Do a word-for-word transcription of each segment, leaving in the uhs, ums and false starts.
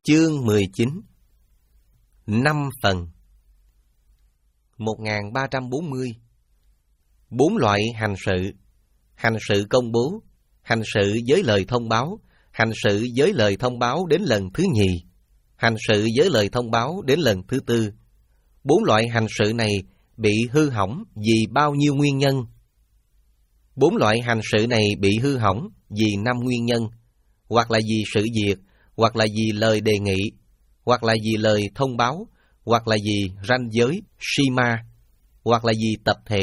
Chương mười chín. Năm phần. một nghìn ba trăm bốn mươi. Bốn loại hành sự: hành sự công bố, hành sự với lời thông báo, hành sự với lời thông báo đến lần thứ nhì, hành sự với lời thông báo đến lần thứ tư. Bốn loại hành sự này bị hư hỏng vì bao nhiêu nguyên nhân? Bốn loại hành sự này bị hư hỏng vì năm nguyên nhân, hoặc là vì sự việc, hoặc là vì lời đề nghị, hoặc là vì lời thông báo, hoặc là vì ranh giới, sima, hoặc là vì tập thể.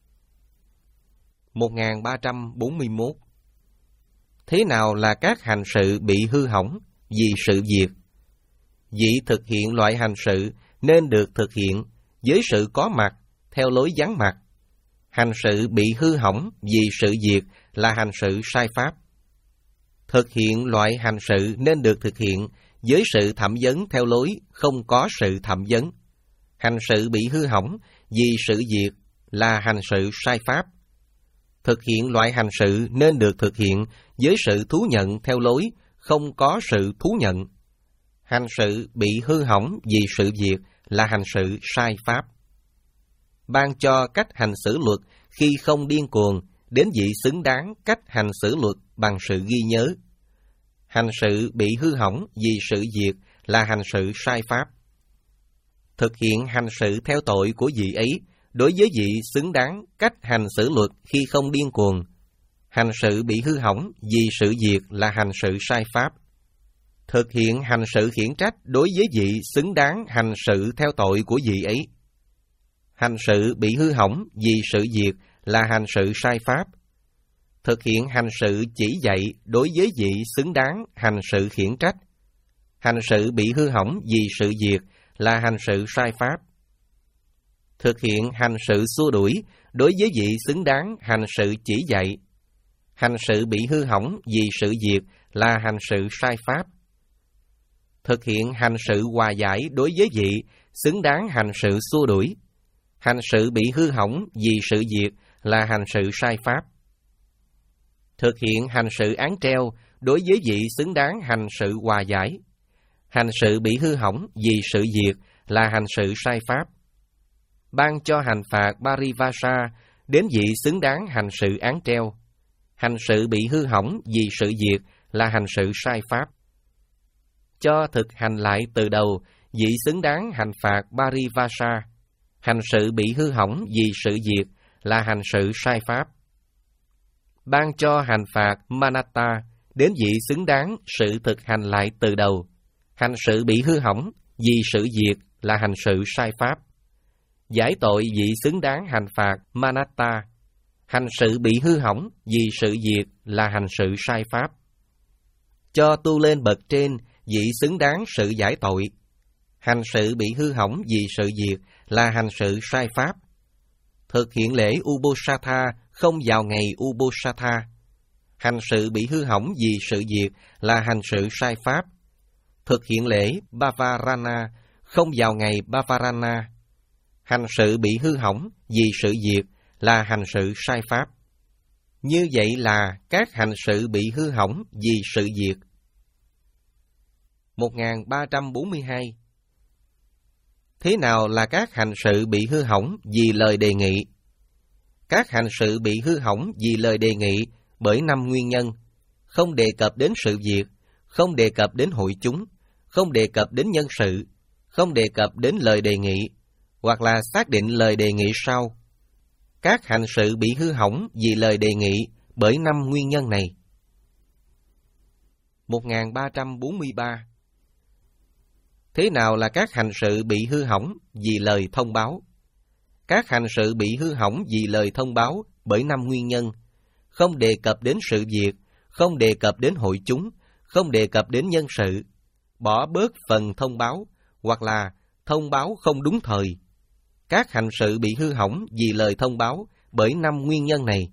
một nghìn ba trăm bốn mươi mốt. Thế nào là các hành sự bị hư hỏng vì sự việc? Vị thực hiện loại hành sự nên được thực hiện với sự có mặt theo lối vắng mặt. Hành sự bị hư hỏng vì sự việc là hành sự sai pháp. Thực hiện loại hành sự nên được thực hiện với sự thẩm vấn theo lối không có sự thẩm vấn. Hành sự bị hư hỏng vì sự việc là hành sự sai pháp. Thực hiện loại hành sự nên được thực hiện với sự thú nhận theo lối không có sự thú nhận. Hành sự bị hư hỏng vì sự việc là hành sự sai pháp. Ban cho cách hành xử luật khi không điên cuồng đến vị xứng đáng cách hành xử luật bằng sự ghi nhớ. Hành sự bị hư hỏng vì sự việc là hành sự sai pháp. Thực hiện hành sự theo tội của vị ấy đối với vị xứng đáng cách hành xử luật khi không điên cuồng. Hành sự bị hư hỏng vì sự việc là hành sự sai pháp. Thực hiện hành sự khiển trách đối với vị xứng đáng hành sự theo tội của vị ấy. Hành sự bị hư hỏng vì sự việc là hành sự sai pháp. Thực hiện hành sự chỉ dạy đối với vị xứng đáng hành sự khiển trách. Hành sự bị hư hỏng vì sự việc là hành sự sai pháp. Thực hiện hành sự xua đuổi đối với vị xứng đáng hành sự chỉ dạy. Hành sự bị hư hỏng vì sự việc là hành sự sai pháp. Thực hiện hành sự hòa giải đối với vị xứng đáng hành sự xua đuổi. Hành sự bị hư hỏng vì sự việc là hành sự sai pháp. Thực hiện hành sự án treo đối với vị xứng đáng hành sự hòa giải. Hành sự bị hư hỏng vì sự việc là hành sự sai pháp. Ban cho hành phạt parivasa đến vị xứng đáng hành sự án treo. Hành sự bị hư hỏng vì sự việc là hành sự sai pháp. Cho thực hành lại từ đầu vị xứng đáng hành phạt parivasa. Hành sự bị hư hỏng vì sự việc là hành sự sai pháp. Ban cho hành phạt manatta đến vị xứng đáng sự thực hành lại từ đầu. Hành sự bị hư hỏng vì sự việc là hành sự sai pháp. Giải tội vị xứng đáng hành phạt manatta. Hành sự bị hư hỏng vì sự việc là hành sự sai pháp. Cho tu lên bậc trên vị xứng đáng sự giải tội. Hành sự bị hư hỏng vì sự việc là hành sự sai pháp. Thực hiện lễ Uposatha không vào ngày Uposatha. Hành sự bị hư hỏng vì sự việc là hành sự sai pháp. Thực hiện lễ Bavarana không vào ngày Bavarana. Hành sự bị hư hỏng vì sự việc là hành sự sai pháp. Như vậy là các hành sự bị hư hỏng vì sự việc. một nghìn ba trăm bốn mươi hai. Thế nào là các hành sự bị hư hỏng vì lời đề nghị? Các hành sự bị hư hỏng vì lời đề nghị bởi năm nguyên nhân: không đề cập đến sự việc, không đề cập đến hội chúng, không đề cập đến nhân sự, không đề cập đến lời đề nghị, hoặc là xác định lời đề nghị sau. Các hành sự bị hư hỏng vì lời đề nghị bởi năm nguyên nhân này. một nghìn ba trăm bốn mươi ba. Thế nào là các hành sự bị hư hỏng vì lời thông báo? Các hành sự bị hư hỏng vì lời thông báo bởi năm nguyên nhân: không đề cập đến sự việc, không đề cập đến hội chúng, không đề cập đến nhân sự, bỏ bớt phần thông báo, hoặc là thông báo không đúng thời. Các hành sự bị hư hỏng vì lời thông báo bởi năm nguyên nhân này.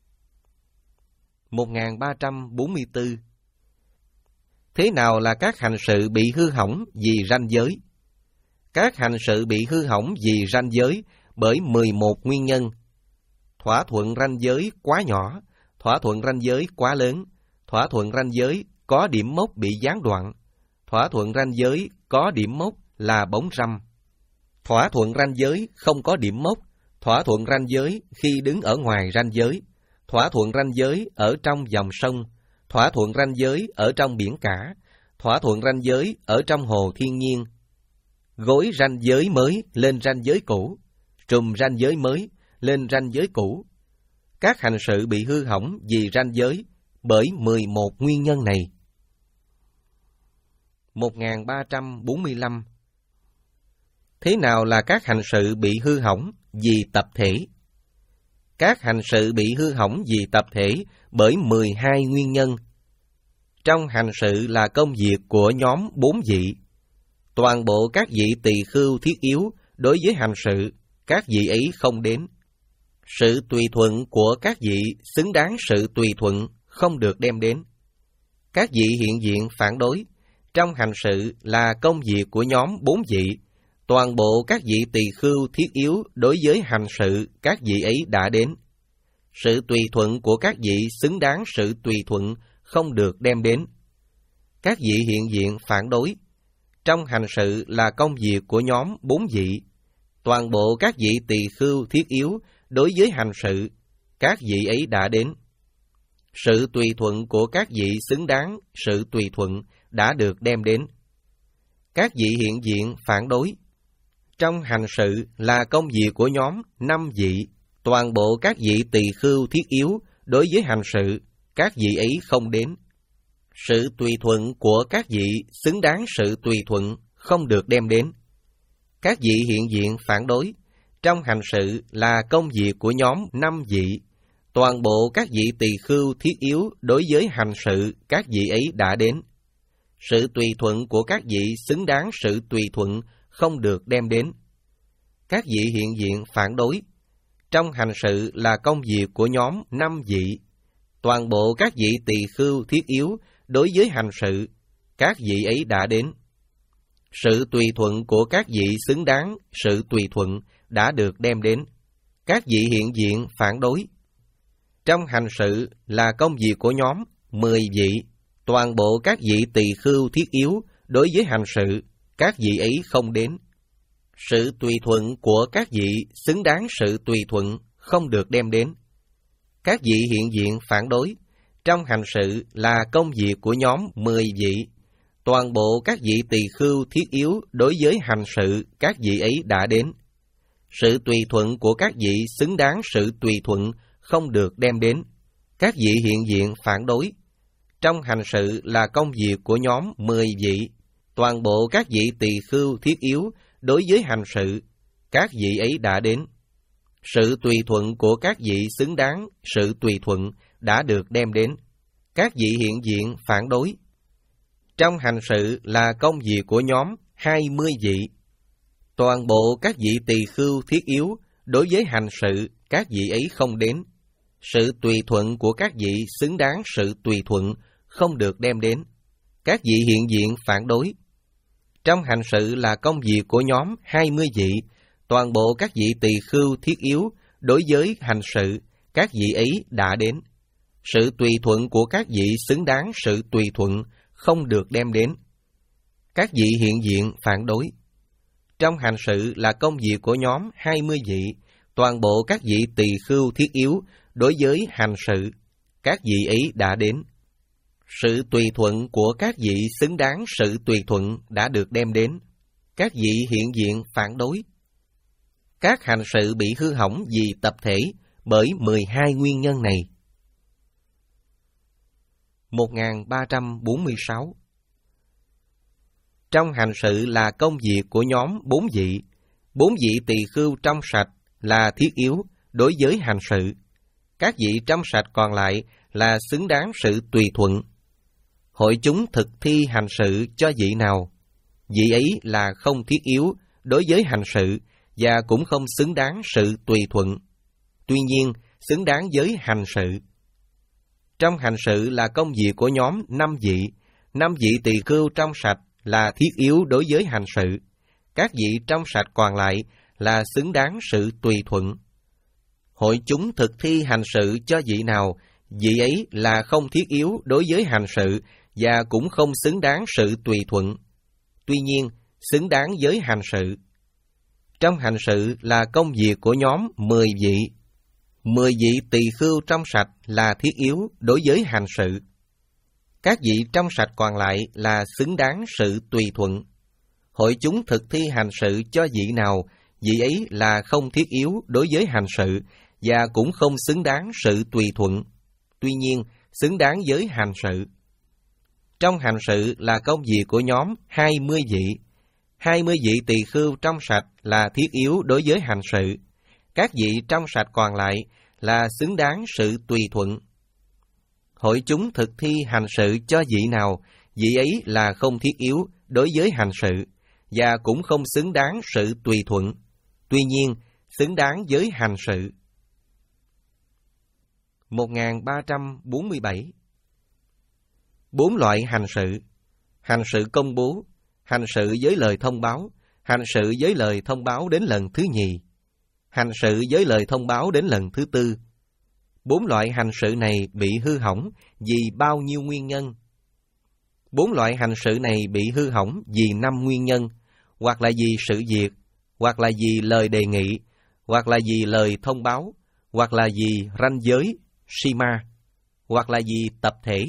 một nghìn ba trăm bốn mươi tư. Thế nào là các hành sự bị hư hỏng vì ranh giới? Các hành sự bị hư hỏng vì ranh giới bởi mười một nguyên nhân: thỏa thuận ranh giới quá nhỏ, thỏa thuận ranh giới quá lớn, thỏa thuận ranh giới có điểm mốc bị gián đoạn, thỏa thuận ranh giới có điểm mốc là bóng râm. Thỏa thuận ranh giới không có điểm mốc, thỏa thuận ranh giới khi đứng ở ngoài ranh giới, thỏa thuận ranh giới ở trong dòng sông, thỏa thuận ranh giới ở trong biển cả, thỏa thuận ranh giới ở trong hồ thiên nhiên. Gối ranh giới mới lên ranh giới cũ, trùm ranh giới mới lên ranh giới cũ. Các hành sự bị hư hỏng vì ranh giới bởi mười một nguyên nhân này. một nghìn ba trăm bốn mươi lăm. Thế nào là các hành sự bị hư hỏng vì tập thể? Các hành sự bị hư hỏng vì tập thể bởi mười hai nguyên nhân. Trong hành sự là công việc của nhóm bốn vị. Toàn bộ các vị tỳ khưu thiết yếu đối với hành sự, các vị ấy không đến. Sự tùy thuận của các vị xứng đáng sự tùy thuận không được đem đến. Các vị hiện diện phản đối. Trong hành sự là công việc của nhóm bốn vị. Toàn bộ các vị tỳ khưu thiết yếu đối với hành sự, các vị ấy đã đến. Sự tùy thuận của các vị xứng đáng sự tùy thuận không được đem đến. Các vị hiện diện phản đối. Trong hành sự là công việc của nhóm bốn vị. Toàn bộ các vị tỳ khưu thiết yếu đối với hành sự, các vị ấy đã đến. Sự tùy thuận của các vị xứng đáng sự tùy thuận đã được đem đến. Các vị hiện diện phản đối. Trong hành sự là công việc của nhóm năm vị. Toàn bộ các vị tỳ khưu thiết yếu đối với hành sự, các vị ấy không đến. Sự tùy thuận của các vị xứng đáng sự tùy thuận không được đem đến. Các vị hiện diện phản đối. Trong hành sự là công việc của nhóm năm vị. Toàn bộ các vị tỳ khưu thiết yếu đối với hành sự, các vị ấy đã đến. Sự tùy thuận của các vị xứng đáng sự tùy thuận không được đem đến. Các vị hiện diện phản đối. Trong hành sự là công việc của nhóm năm vị. Toàn bộ các vị tỳ khưu thiết yếu đối với hành sự, các vị ấy đã đến. Sự tùy thuận của các vị xứng đáng sự tùy thuận đã được đem đến. Các vị hiện diện phản đối. Trong hành sự là công việc của nhóm mười vị. Toàn bộ các vị tỳ khưu thiết yếu đối với hành sự, các vị ấy không đến. Sự tùy thuận của các vị xứng đáng sự tùy thuận không được đem đến. Các vị hiện diện phản đối. Trong hành sự là công việc của nhóm mười vị. Toàn bộ các vị tỳ khưu thiết yếu đối với hành sự, các vị ấy đã đến. Sự tùy thuận của các vị xứng đáng sự tùy thuận không được đem đến. Các vị hiện diện phản đối. Trong hành sự là công việc của nhóm mười vị. Toàn bộ các vị tỳ khưu thiết yếu đối với hành sự, các vị ấy đã đến. Sự tùy thuận của các vị xứng đáng sự tùy thuận đã được đem đến. Các vị hiện diện phản đối. Trong hành sự là công việc của nhóm hai mươi vị. Toàn bộ các vị tỳ khưu thiết yếu đối với hành sự, các vị ấy không đến. Sự tùy thuận của các vị xứng đáng sự tùy thuận không được đem đến. Các vị hiện diện phản đối. Trong hành sự là công việc của nhóm hai mươi vị. Toàn bộ các vị tỳ khưu thiết yếu đối với hành sự, các vị ấy đã đến. Sự tùy thuận của các vị xứng đáng sự tùy thuận không được đem đến. Các vị hiện diện phản đối. Trong hành sự là công việc của nhóm hai mươi vị. Toàn bộ các vị tỳ khưu thiết yếu đối với hành sự, các vị ấy đã đến. Sự tùy thuận của các vị xứng đáng sự tùy thuận đã được đem đến. Các vị hiện diện phản đối. Các hành sự bị hư hỏng vì tập thể bởi mười hai nguyên nhân này. một nghìn ba trăm bốn mươi sáu. Trong hành sự là công việc của nhóm bốn vị. Bốn vị tỳ khưu trong sạch là thiết yếu đối với hành sự. Các vị trong sạch còn lại là xứng đáng sự tùy thuận. Hội chúng thực thi hành sự cho vị nào, vị ấy là không thiết yếu đối với hành sự và cũng không xứng đáng sự tùy thuận. Tuy nhiên, xứng đáng với hành sự. Trong hành sự là công việc của nhóm năm vị. Năm vị tỳ khưu trong sạch là thiết yếu đối với hành sự. Các vị trong sạch còn lại là xứng đáng sự tùy thuận. Hội chúng thực thi hành sự cho vị nào, vị ấy là không thiết yếu đối với hành sự và cũng không xứng đáng sự tùy thuận, tuy nhiên xứng đáng với hành sự. Trong hành sự là công việc của nhóm mười vị. Mười vị tỳ khưu trong sạch là thiết yếu đối với hành sự. Các vị trong sạch còn lại là xứng đáng sự tùy thuận. Hội chúng thực thi hành sự cho vị nào, vị ấy là không thiết yếu đối với hành sự và cũng không xứng đáng sự tùy thuận, tuy nhiên xứng đáng với hành sự. Trong hành sự là công việc của nhóm hai mươi vị. Hai mươi vị tỳ khưu trong sạch là thiết yếu đối với hành sự. Các vị trong sạch còn lại là xứng đáng sự tùy thuận. Hội chúng thực thi hành sự cho vị nào, vị ấy là không thiết yếu đối với hành sự và cũng không xứng đáng sự tùy thuận, tuy nhiên xứng đáng với hành sự. một nghìn ba trăm bốn mươi bảy. Bốn loại hành sự: hành sự công bố, hành sự với lời thông báo, hành sự với lời thông báo đến lần thứ nhì, hành sự với lời thông báo đến lần thứ tư. Bốn loại hành sự này bị hư hỏng vì bao nhiêu nguyên nhân? Bốn loại hành sự này bị hư hỏng vì năm nguyên nhân, hoặc là vì sự việc, hoặc là vì lời đề nghị, hoặc là vì lời thông báo, hoặc là vì ranh giới, Sima, hoặc là vì tập thể.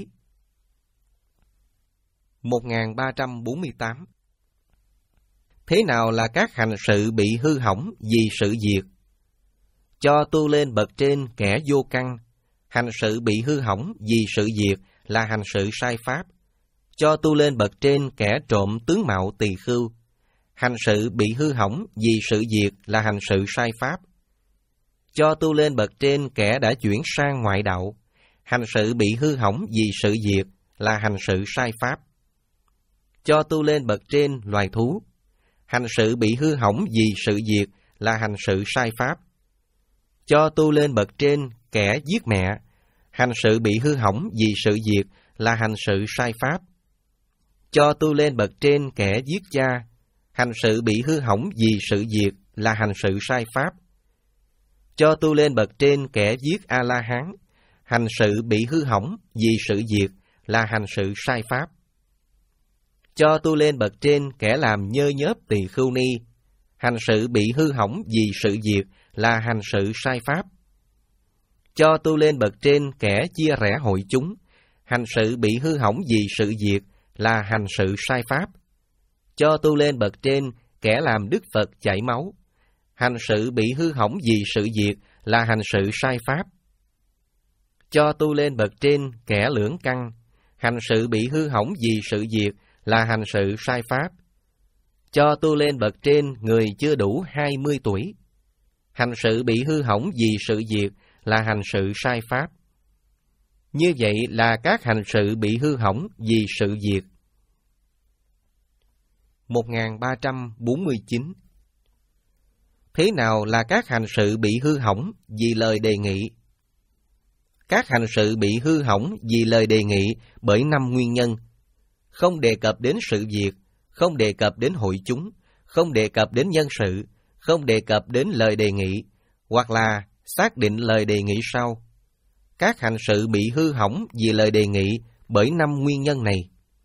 một nghìn ba trăm bốn mươi tám. Thế nào là các hành sự bị hư hỏng vì sự việc? Cho tu lên bậc trên kẻ vô căn. Hành sự bị hư hỏng vì sự việc là hành sự sai pháp. Cho tu lên bậc trên kẻ trộm tướng mạo tỳ khưu. Hành sự bị hư hỏng vì sự việc là hành sự sai pháp. Cho tu lên bậc trên kẻ đã chuyển sang ngoại đạo. Hành sự bị hư hỏng vì sự việc là hành sự sai pháp. Cho tu lên bậc trên loài thú. Hành sự bị hư hỏng vì sự việc là hành sự sai pháp. Cho tu lên bậc trên kẻ giết mẹ. Hành sự bị hư hỏng vì sự việc là hành sự sai pháp. Cho tu lên bậc trên kẻ giết cha. Hành sự bị hư hỏng vì sự việc là hành sự sai pháp. Cho tu lên bậc trên kẻ giết A-la-hán. Hành sự bị hư hỏng vì sự việc là hành sự sai pháp. Cho tu lên bậc trên kẻ làm nhơ nhớp tỳ khưu ni. Hành sự bị hư hỏng vì sự việc là hành sự sai pháp. Cho tu lên bậc trên kẻ chia rẽ hội chúng. Hành sự bị hư hỏng vì sự việc là hành sự sai pháp. Cho tu lên bậc trên kẻ làm Đức Phật chảy máu. Hành sự bị hư hỏng vì sự việc là hành sự sai pháp. Cho tu lên bậc trên kẻ lưỡng căn. Hành sự bị hư hỏng vì sự việc là hành sự sai pháp. Cho tu lên bậc trên người chưa đủ hai mươi tuổi. Hành sự bị hư hỏng vì sự việc là hành sự sai pháp. Như vậy là các hành sự bị hư hỏng vì sự việc. một nghìn ba trăm bốn mươi chín. Thế nào là các hành sự bị hư hỏng vì lời đề nghị? Các hành sự bị hư hỏng vì lời đề nghị bởi năm nguyên nhân: không đề cập đến sự việc, không đề cập đến hội chúng, không đề cập đến nhân sự, không đề cập đến lời đề nghị, hoặc là xác định lời đề nghị sau. Các hành sự bị hư hỏng vì lời đề nghị bởi năm nguyên nhân này.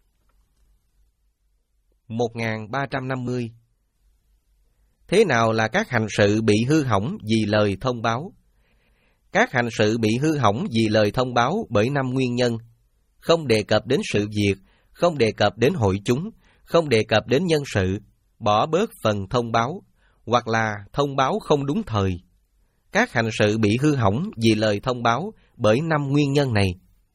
một nghìn ba trăm năm mươi. Thế nào là các hành sự bị hư hỏng vì lời thông báo? Các hành sự bị hư hỏng vì lời thông báo bởi năm nguyên nhân: không đề cập đến sự việc, không đề cập đến hội chúng, không đề cập đến nhân sự, bỏ bớt phần thông báo, hoặc là thông báo không đúng thời. Các hành sự bị hư hỏng vì lời thông báo bởi năm nguyên nhân này.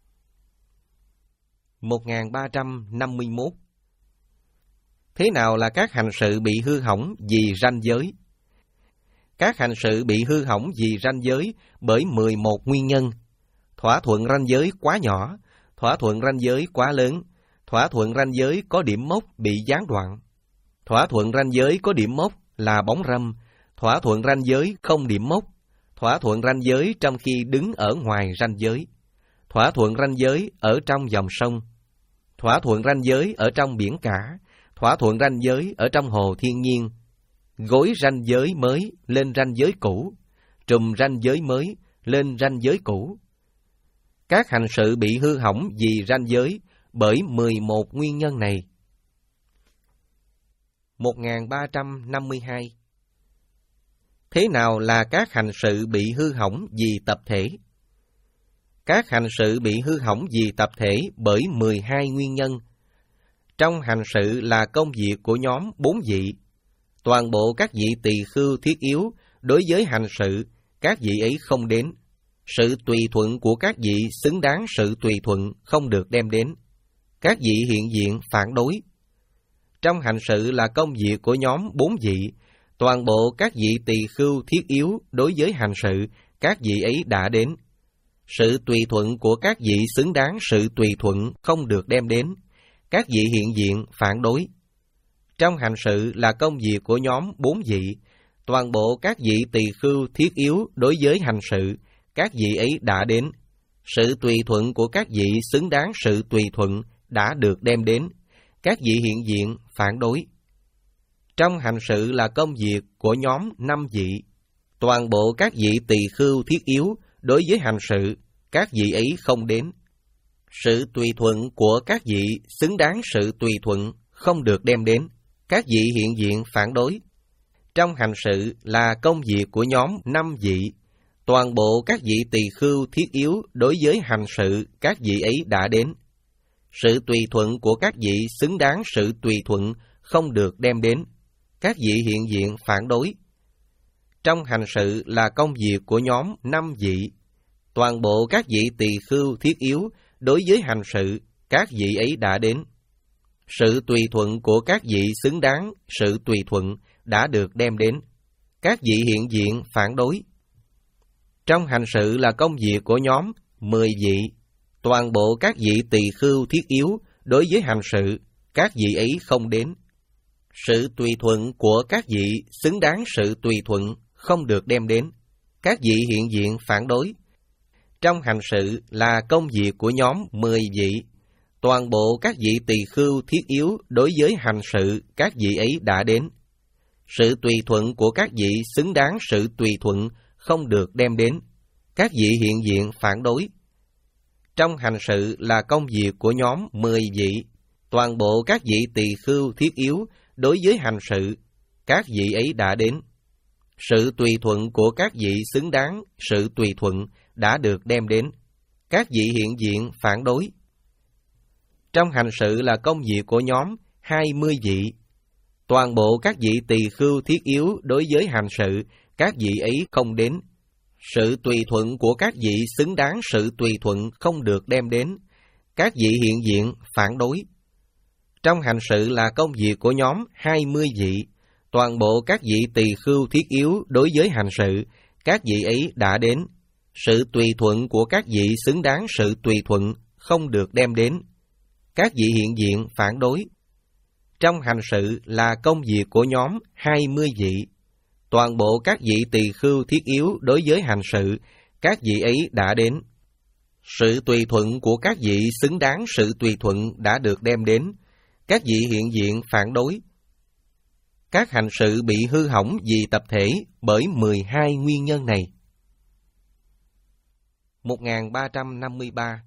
một nghìn ba trăm năm mươi mốt. Thế nào là các hành sự bị hư hỏng vì ranh giới? Các hành sự bị hư hỏng vì ranh giới bởi mười một nguyên nhân: thỏa thuận ranh giới quá nhỏ, thỏa thuận ranh giới quá lớn, thỏa thuận ranh giới có điểm mốc bị gián đoạn, thỏa thuận ranh giới có điểm mốc là bóng râm, thỏa thuận ranh giới không điểm mốc, thỏa thuận ranh giới trong khi đứng ở ngoài ranh giới, thỏa thuận ranh giới ở trong dòng sông, thỏa thuận ranh giới ở trong biển cả, thỏa thuận ranh giới ở trong hồ thiên nhiên, gối ranh giới mới lên ranh giới cũ, trùm ranh giới mới lên ranh giới cũ. Các hành sự bị hư hỏng vì ranh giới bởi mười một nguyên nhân này. một nghìn ba trăm năm mươi hai. Thế nào là các hành sự bị hư hỏng vì tập thể? Các hành sự bị hư hỏng vì tập thể bởi mười hai nguyên nhân. Trong hành sự là công việc của nhóm bốn vị. Toàn bộ các vị tỳ khưu thiết yếu đối với hành sự, các vị ấy không đến. Sự tùy thuận của các vị xứng đáng sự tùy thuận không được đem đến. Các vị hiện diện phản đối. Trong hành sự là công việc của nhóm bốn vị. Toàn bộ các vị tỳ khưu thiết yếu đối với hành sự, các vị ấy đã đến. Sự tùy thuận của các vị xứng đáng sự tùy thuận không được đem đến. Các vị hiện diện phản đối. Trong hành sự là công việc của nhóm bốn vị. Toàn bộ các vị tỳ khưu thiết yếu đối với hành sự, các vị ấy đã đến. Sự tùy thuận của các vị xứng đáng sự tùy thuận đã được đem đến. Các vị hiện diện phản đối. Trong hành sự là công việc của nhóm năm vị. Toàn bộ các vị tỳ khưu thiết yếu đối với hành sự, các vị ấy không đến. Sự tùy thuận của các vị xứng đáng sự tùy thuận không được đem đến. Các vị hiện diện phản đối. Trong hành sự là công việc của nhóm năm vị. Toàn bộ các vị tỳ khưu thiết yếu đối với hành sự, các vị ấy đã đến. Sự tùy thuận của các vị xứng đáng sự tùy thuận không được đem đến. Các vị hiện diện phản đối. Trong hành sự là công việc của nhóm năm vị. Toàn bộ các vị tỳ khưu thiết yếu đối với hành sự, các vị ấy đã đến. Sự tùy thuận của các vị xứng đáng sự tùy thuận đã được đem đến. Các vị hiện diện phản đối. Trong hành sự là công việc của nhóm mười vị. Toàn bộ các vị tỳ khưu thiết yếu đối với hành sự, các vị ấy không đến. Sự tùy thuận của các vị xứng đáng sự tùy thuận không được đem đến. Các vị hiện diện phản đối. Trong hành sự là công việc của nhóm mười vị. Toàn bộ các vị tỳ khưu thiết yếu đối với hành sự, các vị ấy đã đến. Sự tùy thuận của các vị xứng đáng sự tùy thuận không được đem đến. Các vị hiện diện phản đối. Trong hành sự là công việc của nhóm mười vị. Toàn bộ các vị tỳ khưu thiết yếu đối với hành sự, các vị ấy đã đến. Sự tùy thuận của các vị xứng đáng sự tùy thuận đã được đem đến. Các vị hiện diện phản đối. Trong hành sự là công việc của nhóm hai mươi vị. Toàn bộ các vị tỳ khưu thiết yếu đối với hành sự, các vị ấy không đến. Sự tùy thuận của các vị xứng đáng sự tùy thuận không được đem đến. Các vị hiện diện phản đối. Trong hành sự là công việc của nhóm hai mươi vị. Toàn bộ các vị tỳ khưu thiết yếu đối với hành sự, các vị ấy đã đến. Sự tùy thuận của các vị xứng đáng sự tùy thuận không được đem đến. Các vị hiện diện phản đối. Trong hành sự là công việc của nhóm hai mươi vị. Toàn bộ các vị tỳ khưu thiết yếu đối với hành sự, các vị ấy đã đến. Sự tùy thuận của các vị xứng đáng sự tùy thuận đã được đem đến. Các vị hiện diện phản đối. Các hành sự bị hư hỏng vì tập thể bởi mười hai nguyên nhân này. một nghìn ba trăm năm mươi ba.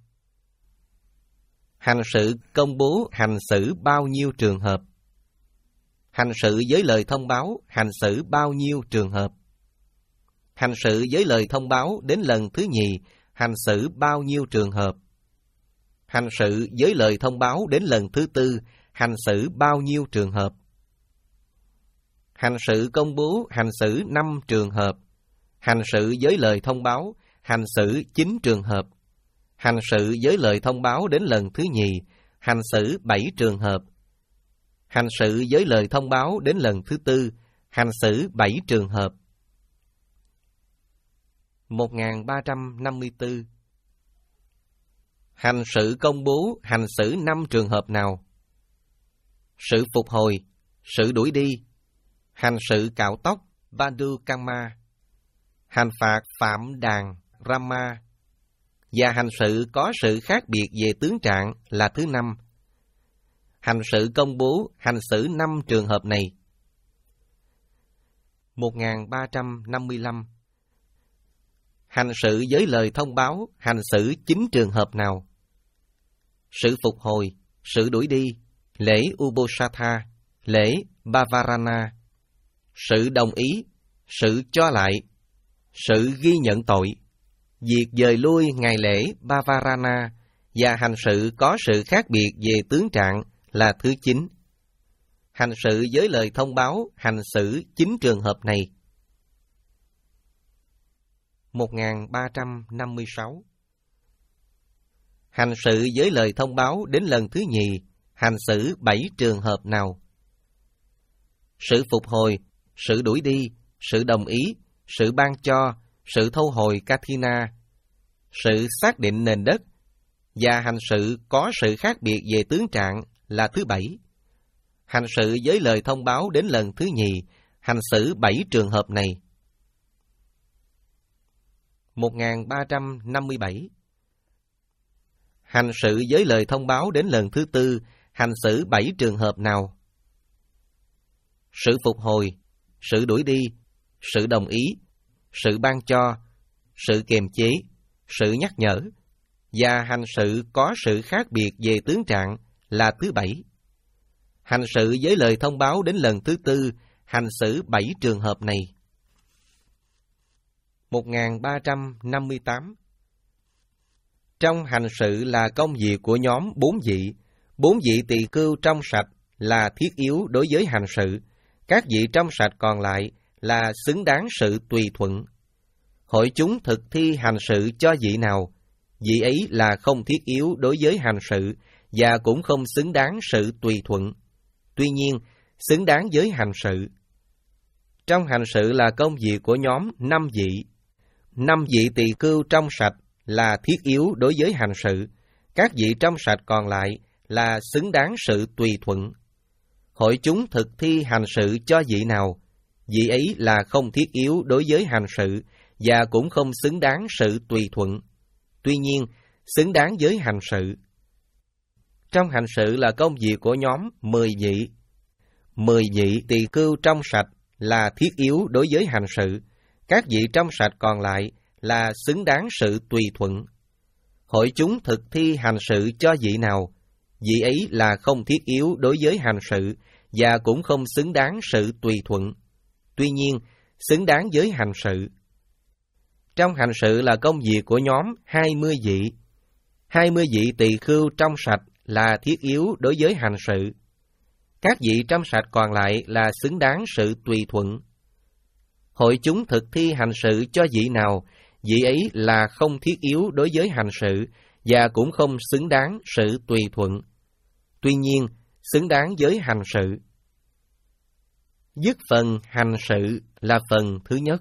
Hành sự công bố hành xử bao nhiêu trường hợp? Hành sự với lời thông báo hành xử bao nhiêu trường hợp? Hành sự với lời thông báo đến lần thứ nhì hành xử bao nhiêu trường hợp? Hành sự với lời thông báo đến lần thứ tư hành xử bao nhiêu trường hợp? Hành sự công bố hành xử năm trường hợp. Hành sự với lời thông báo hành xử chín trường hợp. Hành sự với lời thông báo đến lần thứ nhì hành xử bảy trường hợp. Hành sự với lời thông báo đến lần thứ tư hành xử bảy trường hợp. một nghìn ba trăm năm mươi tư. Hành sự công bố hành xử năm trường hợp nào? Sự phục hồi, sự đuổi đi, hành sự cạo tóc, Vadukama, hành phạt phạm đàn, Rama, và hành sự có sự khác biệt về tướng trạng là thứ năm. Hành sự công bố hành xử năm trường hợp này. một nghìn ba trăm năm mươi lăm. Hành sự với lời thông báo hành xử chín trường hợp nào? sự phục hồi, sự đuổi đi, lễ Uposatha, lễ Bavarana, sự đồng ý, sự cho lại, sự ghi nhận tội, việc dời lui ngày lễ Bavarana và hành sự có sự khác biệt về tướng trạng là thứ chín. Hành sự với lời thông báo hành xử chín trường hợp này. một nghìn ba trăm năm mươi sáu. Hành sự với lời thông báo đến lần thứ nhì, hành xử bảy trường hợp nào? Sự phục hồi, sự đuổi đi, sự đồng ý, sự ban cho, sự thâu hồi Kathina, sự xác định nền đất, và hành sự có sự khác biệt về tướng trạng là thứ bảy. Hành sự với lời thông báo đến lần thứ nhì, hành xử bảy trường hợp này. một nghìn ba trăm năm mươi bảy. Hành sự với lời thông báo đến lần thứ tư, hành xử bảy trường hợp nào? Sự phục hồi, sự đuổi đi, sự đồng ý, sự ban cho, sự kiềm chế, sự nhắc nhở, và hành sự có sự khác biệt về tướng trạng là thứ bảy. Hành sự với lời thông báo đến lần thứ tư, hành xử bảy trường hợp này. một nghìn ba trăm năm mươi tám. Trong hành sự là công việc của nhóm bốn vị, bốn vị tỳ khưu trong sạch là thiết yếu đối với hành sự, các vị trong sạch còn lại là xứng đáng sự tùy thuận. Hội chúng thực thi hành sự cho vị nào, vị ấy là không thiết yếu đối với hành sự và cũng không xứng đáng sự tùy thuận. Tuy nhiên, xứng đáng với hành sự. Trong hành sự là công việc của nhóm năm vị, năm vị tỳ khưu trong sạch là thiết yếu đối với hành sự, các vị trong sạch còn lại là xứng đáng sự tùy thuận. Hội chúng thực thi hành sự cho vị nào, vị ấy là không thiết yếu đối với hành sự và cũng không xứng đáng sự tùy thuận. Tuy nhiên, xứng đáng với hành sự. Trong hành sự là công việc của nhóm mười vị, mười vị tỳ khưu trong sạch là thiết yếu đối với hành sự, các vị trong sạch còn lại là xứng đáng sự tùy thuận. Hội chúng thực thi hành sự cho vị nào, vị ấy là không thiết yếu đối với hành sự và cũng không xứng đáng sự tùy thuận. Tuy nhiên, xứng đáng với hành sự. Trong hành sự là công việc của nhóm hai mươi vị, hai mươi vị tỳ khưu trong sạch là thiết yếu đối với hành sự. Các vị trong sạch còn lại là xứng đáng sự tùy thuận. Hội chúng thực thi hành sự cho vị nào, vị ấy là không thiết yếu đối với hành sự và cũng không xứng đáng sự tùy thuận. Tuy nhiên, xứng đáng với hành sự. Dứt phần hành sự là phần thứ nhất.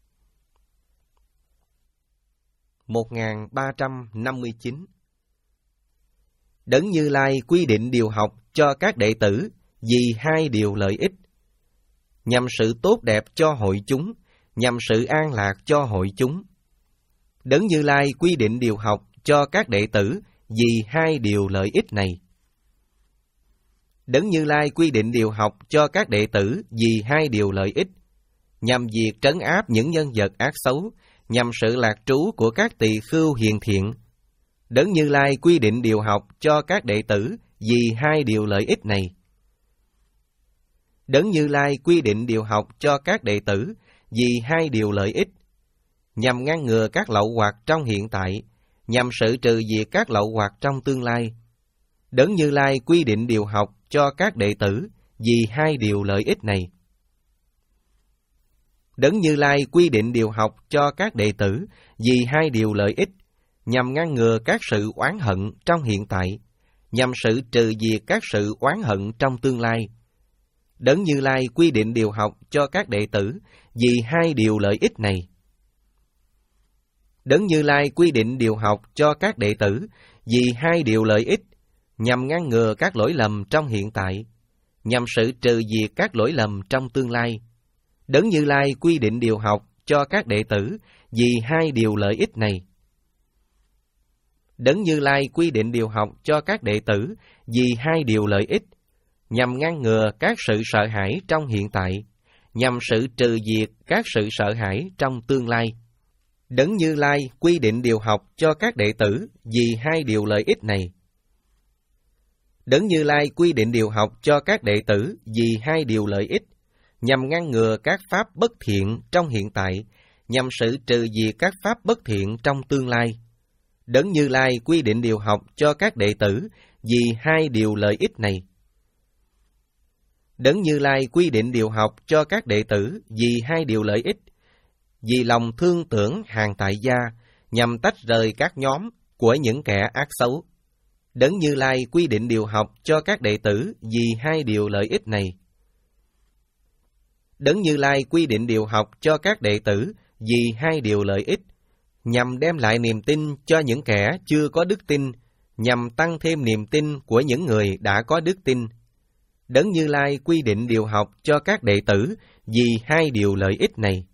một nghìn ba trăm năm mươi chín. Đấng Như Lai quy định điều học cho các đệ tử vì hai điều lợi ích: nhằm sự tốt đẹp cho hội chúng, nhằm sự an lạc cho hội chúng. Đấng Như Lai quy định điều học cho các đệ tử vì hai điều lợi ích này. Đấng Như Lai quy định điều học cho các đệ tử vì hai điều lợi ích: nhằm việc trấn áp những nhân vật ác xấu, nhằm sự lạc trú của các tỳ khưu hiền thiện. Đấng Như Lai quy định điều học cho các đệ tử vì hai điều lợi ích này. Đấng Như Lai quy định điều học cho các đệ tử vì hai điều lợi ích: nhằm ngăn ngừa các lậu hoặc trong hiện tại, nhằm sự trừ diệt các lậu hoặc trong tương lai. Đấng Như Lai quy định điều học cho các đệ tử vì hai điều lợi ích này. Đấng Như Lai quy định điều học cho các đệ tử vì hai điều lợi ích: nhằm ngăn ngừa các sự oán hận trong hiện tại, nhằm sự trừ diệt các sự oán hận trong tương lai. Đấng Như Lai quy định điều học cho các đệ tử vì hai điều lợi ích này. Đấng Như Lai quy định điều học cho các đệ tử vì hai điều lợi ích: nhằm ngăn ngừa các lỗi lầm trong hiện tại, nhằm sự trừ diệt các lỗi lầm trong tương lai. Đấng Như Lai quy định điều học cho các đệ tử vì hai điều lợi ích này. Đấng Như Lai quy định điều học cho các đệ tử vì hai điều lợi ích: nhằm ngăn ngừa các sự sợ hãi trong hiện tại, nhằm sự trừ diệt các sự sợ hãi trong tương lai. Đấng Như Lai quy định điều học cho các đệ tử vì hai điều lợi ích này. Đấng Như Lai quy định điều học cho các đệ tử vì hai điều lợi ích, nhằm ngăn ngừa các pháp bất thiện trong hiện tại, nhằm xử trừ diệt các pháp bất thiện trong tương lai. Đấng Như Lai quy định điều học cho các đệ tử vì hai điều lợi ích này. Đấng Như Lai quy định điều học cho các đệ tử vì hai điều lợi ích, vì lòng thương tưởng hàng tại gia, nhằm tách rời các nhóm của những kẻ ác xấu. Đấng Như Lai quy định điều học cho các đệ tử vì hai điều lợi ích này. Đấng Như Lai quy định điều học cho các đệ tử vì hai điều lợi ích, nhằm đem lại niềm tin cho những kẻ chưa có đức tin, nhằm tăng thêm niềm tin của những người đã có đức tin. Đấng Như Lai quy định điều học cho các đệ tử vì hai điều lợi ích này.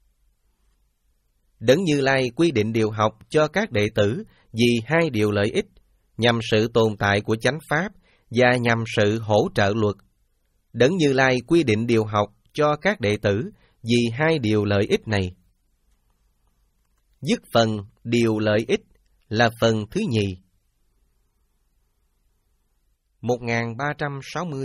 Đấng Như Lai quy định điều học cho các đệ tử vì hai điều lợi ích, nhằm sự tồn tại của chánh pháp và nhằm sự hỗ trợ luật. Đấng Như Lai quy định điều học cho các đệ tử vì hai điều lợi ích này. Dứt phần điều lợi ích là phần thứ nhì. một nghìn ba trăm sáu mươi.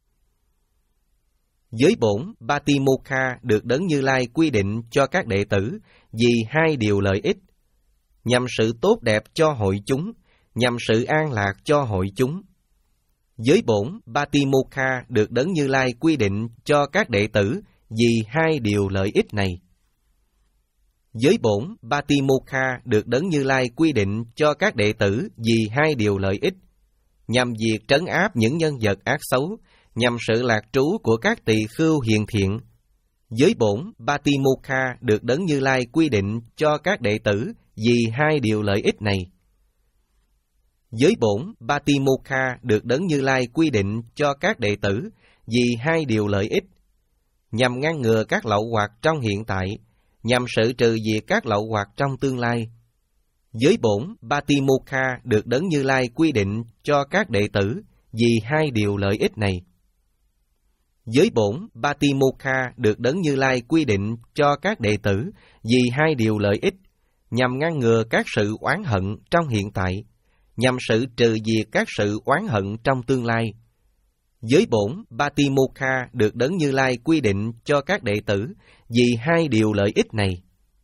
Giới bổn Batimokha được Đấng Như Lai quy định cho các đệ tử vì hai điều lợi ích, nhằm sự tốt đẹp cho hội chúng, nhằm sự an lạc cho hội chúng. Giới bổn Batimokha được Đấng Như Lai quy định cho các đệ tử vì hai điều lợi ích này. Giới bổn Batimokha được Đấng Như Lai quy định cho các đệ tử vì hai điều lợi ích, nhằm diệt trấn áp những nhân vật ác xấu, nhằm sự lạc trú của các tỳ khưu hiền thiện. Giới bổn Batimokha được Đấng Như Lai quy định cho các đệ tử vì hai điều lợi ích này. Giới bổn Batimokha được Đấng Như Lai quy định cho các đệ tử vì hai điều lợi ích, nhằm ngăn ngừa các lậu hoặc trong hiện tại, nhằm xử trừ diệt các lậu hoặc trong tương lai. Giới bổn Batimokha được Đấng Như Lai quy định cho các đệ tử vì hai điều lợi ích này. Giới bổn Batimokha được Đấng Như Lai quy định cho các đệ tử vì hai điều lợi ích, nhằm ngăn ngừa các sự oán hận trong hiện tại, nhằm xử trừ diệt các sự oán hận trong tương lai. Giới bổn Batimokha được Đấng Như Lai quy định cho các đệ tử vì hai điều lợi ích này.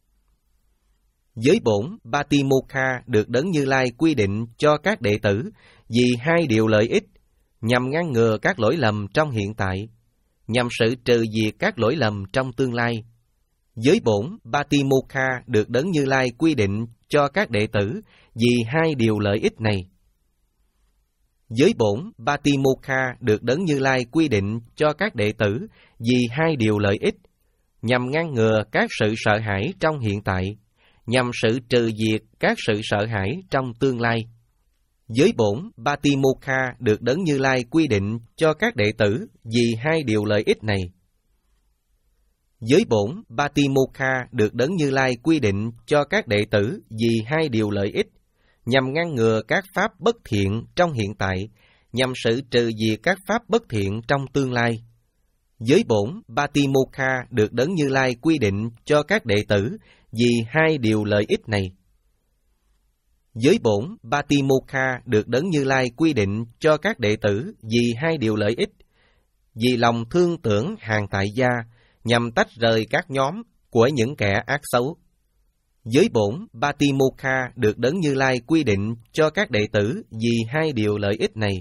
Giới bổn Batimokha được Đấng Như Lai quy định cho các đệ tử vì hai điều lợi ích, nhằm ngăn ngừa các lỗi lầm trong hiện tại, nhằm xử trừ diệt các lỗi lầm trong tương lai. Giới bổn Batimokha được Đấng Như Lai quy định cho các đệ tử vì hai điều lợi ích này. Giới bổn Batimokha được Đấng Như Lai quy định cho các đệ tử vì hai điều lợi ích, nhằm ngăn ngừa các sự sợ hãi trong hiện tại, nhằm xử trừ diệt các sự sợ hãi trong tương lai. Giới bổn Batimokha được Đấng Như Lai quy định cho các đệ tử vì hai điều lợi ích này. Giới bổn Batimokha được Đấng Như Lai quy định cho các đệ tử vì hai điều lợi ích, nhằm ngăn ngừa các pháp bất thiện trong hiện tại, nhằm xử trừ diệt các pháp bất thiện trong tương lai. Giới bổn Batimokha được Đấng Như Lai quy định cho các đệ tử vì hai điều lợi ích này. Giới bổn Batimokha được Đấng Như Lai quy định cho các đệ tử vì hai điều lợi ích, vì lòng thương tưởng hàng tại gia, nhằm tách rời các nhóm của những kẻ ác xấu. Giới bổn Batimokha được Đấng Như Lai quy định cho các đệ tử vì hai điều lợi ích này.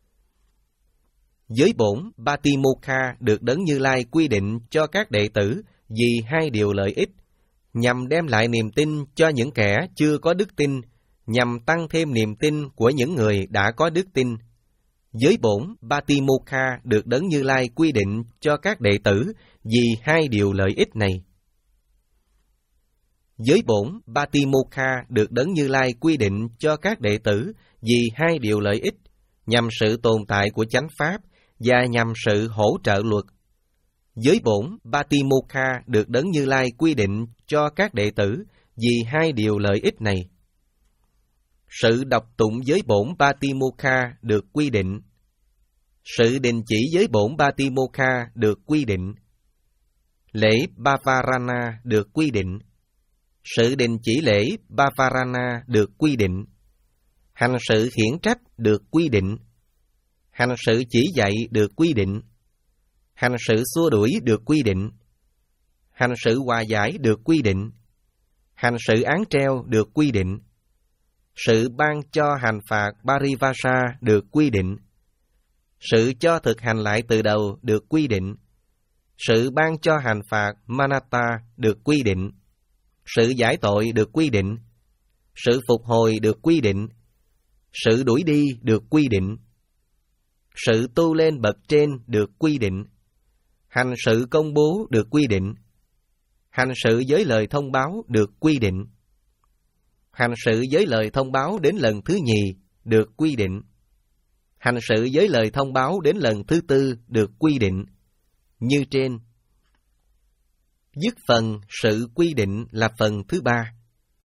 Giới bổn Batimokha được Đấng Như Lai quy định cho các đệ tử vì hai điều lợi ích, nhằm đem lại niềm tin cho những kẻ chưa có đức tin, nhằm tăng thêm niềm tin của những người đã có đức tin. Giới bổn Batimokha được Đấng Như Lai quy định cho các đệ tử vì hai điều lợi ích này. Giới bổn Batimokha được Đấng Như Lai quy định cho các đệ tử vì hai điều lợi ích, nhằm sự tồn tại của chánh pháp và nhằm sự hỗ trợ luật. Giới bổn Batimokha được Đấng Như Lai quy định cho các đệ tử vì hai điều lợi ích này. Sự đọc tụng giới bổn Batimokha được quy định. Sự đình chỉ giới bổn Batimokha được quy định. Lễ Bavarana được quy định. Sự đình chỉ lễ Bavarana được quy định. Hành sự khiển trách được quy định. Hành sự chỉ dạy được quy định. Hành sự xua đuổi được quy định. Hành sự hòa giải được quy định. Hành sự án treo được quy định. Sự ban cho hành phạt Parivasa được quy định. Sự cho thực hành lại từ đầu được quy định. Sự ban cho hành phạt Manatta được quy định. Sự giải tội được quy định. Sự phục hồi được quy định. Sự đuổi đi được quy định. Sự tu lên bậc trên được quy định. Hành sự công bố được quy định. Hành sự với lời thông báo được quy định. Hành sự với lời thông báo đến lần thứ nhì được quy định. Hành sự với lời thông báo đến lần thứ tư được quy định. Như trên. Dứt phần sự quy định là phần thứ ba.